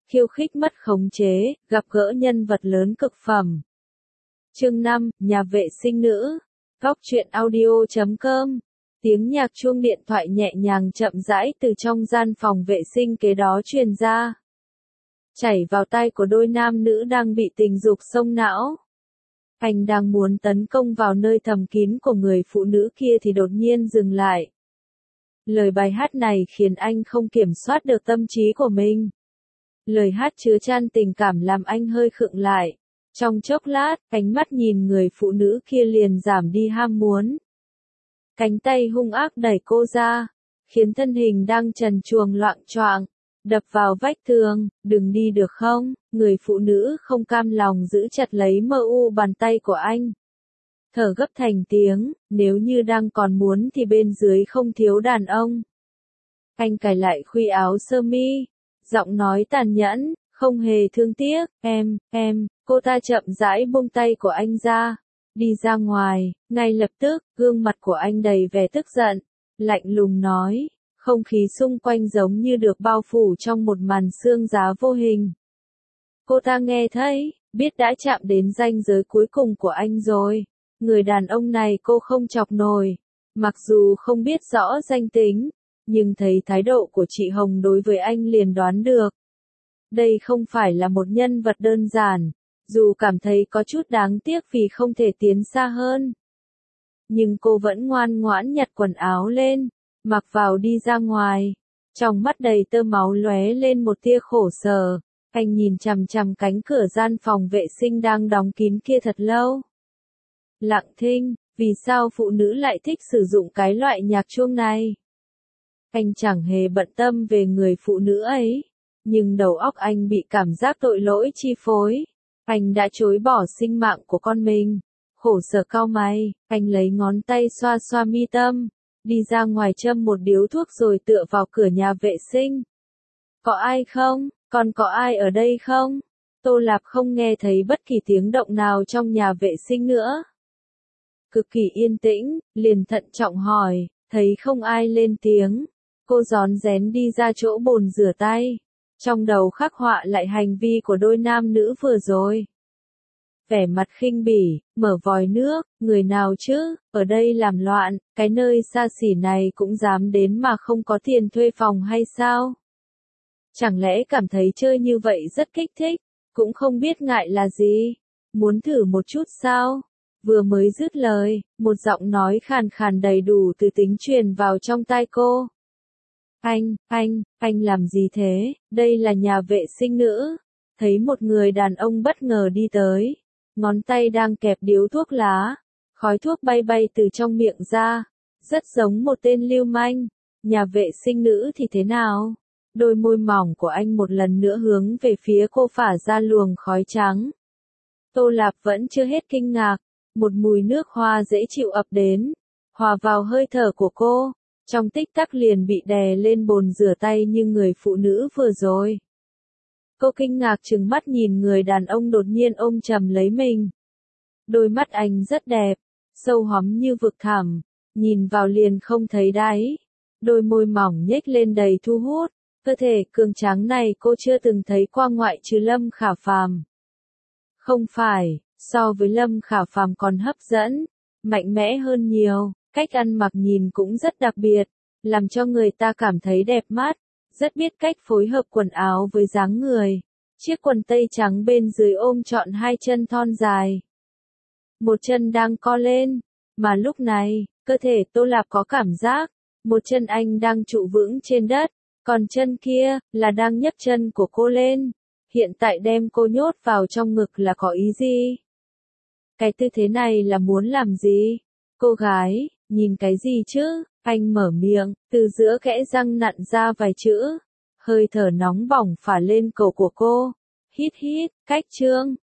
khiêu khích mất khống chế, gặp gỡ nhân vật lớn cực phẩm. Chương 5, nhà vệ sinh nữ. Góc truyện audio.com. Tiếng nhạc chuông điện thoại nhẹ nhàng chậm rãi từ trong gian phòng vệ sinh kế đó truyền ra. Chảy vào tai của đôi nam nữ đang bị tình dục xông não. Anh đang muốn tấn công vào nơi thầm kín của người phụ nữ kia thì đột nhiên dừng lại. Lời bài hát này khiến anh không kiểm soát được tâm trí của mình. Lời hát chứa chan tình cảm làm anh hơi khựng lại. Trong chốc lát, ánh mắt nhìn người phụ nữ kia liền giảm đi ham muốn. Cánh tay hung ác đẩy cô ra, khiến thân hình đang trần truồng loạng choạng, đập vào vách tường. Đừng đi được không? Người phụ nữ không cam lòng giữ chặt lấy bàn tay của anh. Thở gấp thành tiếng, nếu như đang còn muốn thì bên dưới không thiếu đàn ông. Anh cài lại khuy áo sơ mi, giọng nói tàn nhẫn, không hề thương tiếc. Cô ta chậm rãi buông tay của anh ra, đi ra ngoài. Ngay lập tức, gương mặt của anh đầy vẻ tức giận, lạnh lùng nói, không khí xung quanh giống như được bao phủ trong một màn sương giá vô hình. Cô ta nghe thấy, biết đã chạm đến ranh giới cuối cùng của anh rồi. Người đàn ông này cô không chọc nổi, mặc dù không biết rõ danh tính, nhưng thấy thái độ của chị Hồng đối với anh liền đoán được. Đây không phải là một nhân vật đơn giản, dù cảm thấy có chút đáng tiếc vì không thể tiến xa hơn. Nhưng cô vẫn ngoan ngoãn nhặt quần áo lên, mặc vào đi ra ngoài. Trong mắt đầy tơ máu lóe lên một tia khổ sở, anh nhìn chằm chằm cánh cửa gian phòng vệ sinh đang đóng kín kia thật lâu. Lặng thinh, vì sao phụ nữ lại thích sử dụng cái loại nhạc chuông này? Anh chẳng hề bận tâm về người phụ nữ ấy, nhưng đầu óc anh bị cảm giác tội lỗi chi phối. Anh đã chối bỏ sinh mạng của con mình. Khổ sở cau mày, anh lấy ngón tay xoa xoa mi tâm, đi ra ngoài châm một điếu thuốc rồi tựa vào cửa nhà vệ sinh. Có ai không? Còn có ai ở đây không? Tô Lạp không nghe thấy bất kỳ tiếng động nào trong nhà vệ sinh nữa. Cực kỳ yên tĩnh, liền thận trọng hỏi, thấy không ai lên tiếng. Cô rón rén đi ra chỗ bồn rửa tay. Trong đầu khắc họa lại hành vi của đôi nam nữ vừa rồi. Vẻ mặt khinh bỉ, mở vòi nước, người nào chứ, ở đây làm loạn, cái nơi xa xỉ này cũng dám đến mà không có tiền thuê phòng hay sao? Chẳng lẽ cảm thấy chơi như vậy rất kích thích, cũng không biết ngại là gì? Muốn thử một chút sao? Vừa mới dứt lời, một giọng nói khàn khàn đầy đủ từ tính truyền vào trong tai cô. Anh làm gì thế? Đây là nhà vệ sinh nữ. Thấy một người đàn ông bất ngờ đi tới. Ngón tay đang kẹp điếu thuốc lá. Khói thuốc bay bay từ trong miệng ra. Rất giống một tên lưu manh. Nhà vệ sinh nữ thì thế nào? Đôi môi mỏng của anh một lần nữa hướng về phía cô phả ra luồng khói trắng. Tô Lạp vẫn chưa hết kinh ngạc. Một mùi nước hoa dễ chịu ập đến. Hòa vào hơi thở của cô. Trong tích tắc liền bị đè lên bồn rửa tay như người phụ nữ vừa rồi. Cô kinh ngạc trừng mắt nhìn người đàn ông đột nhiên ôm chầm lấy mình. Đôi mắt anh rất đẹp, sâu hóm như vực thẳm, nhìn vào liền không thấy đáy. Đôi môi mỏng nhếch lên đầy thu hút, cơ thể cường tráng này cô chưa từng thấy qua ngoại trừ Lâm Khả Phàm. Không phải, so với Lâm Khả Phàm còn hấp dẫn, mạnh mẽ hơn nhiều. Cách ăn mặc nhìn cũng rất đặc biệt, làm cho người ta cảm thấy đẹp mắt, rất biết cách phối hợp quần áo với dáng người. Chiếc quần tây trắng bên dưới ôm trọn hai chân thon dài. Một chân đang co lên, mà lúc này, cơ thể Tô Lạp có cảm giác, một chân anh đang trụ vững trên đất, còn chân kia, là đang nhấc chân của cô lên. Hiện tại đem cô nhốt vào trong ngực là có ý gì? Cái tư thế này là muốn làm gì? Cô gái, nhìn cái gì chứ? Anh mở miệng, từ giữa kẽ răng nặn ra vài chữ. Hơi thở nóng bỏng phả lên cổ của cô. Hít hít, cách trương.